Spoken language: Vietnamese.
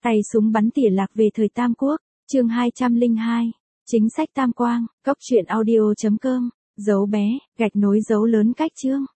Tay súng bắn tỉa lạc về thời Tam Quốc, chương 202. Chính sách Tam Quang, góc truyện audio.com, dấu bé, gạch nối dấu lớn cách chương.